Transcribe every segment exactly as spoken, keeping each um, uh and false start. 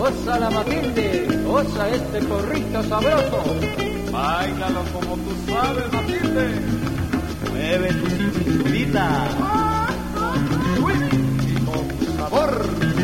Osa la Matilde, osa este porrito sabroso. Báilalo como tú sabes, Matilde. Mueve tu cinturita. Y con sabor.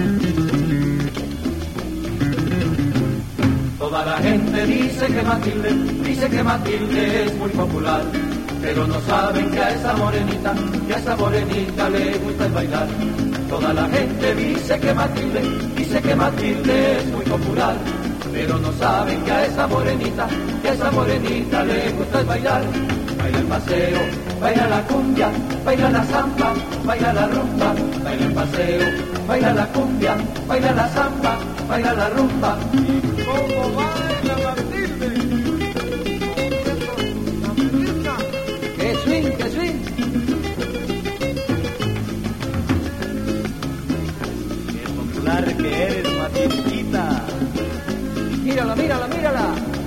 Toda la gente dice que Matilde, dice que Matilde es muy popular, pero no saben que a esa morenita, que a esa morenita le gusta el bailar. Toda la gente dice que Matilde, dice que Matilde es muy popular, pero no saben que a esa morenita, que a esa morenita le gusta el bailar. Baila el paseo, baila la cumbia, baila la samba, baila la rumba. Baila el paseo, baila la cumbia, baila la samba, baila la rumba. ¿Y cómo baila Matilde? ¡Qué swing, qué swing! Qué popular que eres, Matildita. Mírala, mírala, mírala.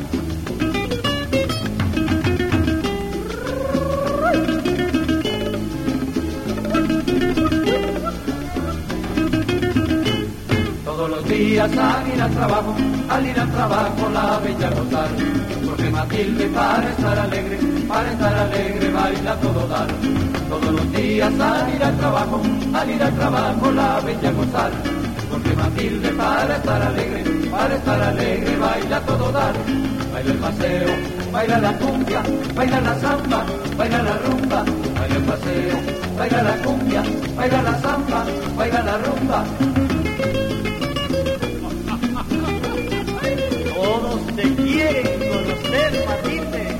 Todos los días al ir al trabajo, al ir al trabajo la bella gozar, porque Matilde para estar alegre, para estar alegre baila todo dar. Todos los días al ir al trabajo, al ir al trabajo la bella gozar, porque Matilde para estar alegre, para estar alegre baila todo dar. Baila el paseo, baila la cumbia, baila la samba, baila la rumba. Baila el paseo, baila la cumbia, baila la samba, baila la rumba. Todos te quieren conocer, Matilde.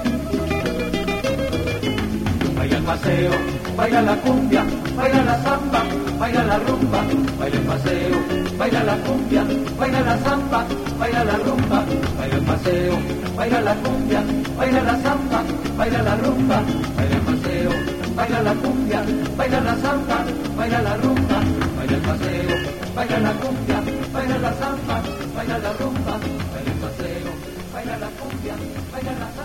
Baila el paseo, baila la cumbia, baila la samba, baila la rumba. Baila el paseo, baila la cumbia, baila la samba, baila la rumba. Baila el paseo, baila la cumbia, baila la samba, baila la rumba. Baila el paseo, baila la cumbia, baila la samba, baila la rumba. Baila el paseo, baila la cumbia, baila la samba, baila la rumba. Baila el paseo, baila la cumbia, baila la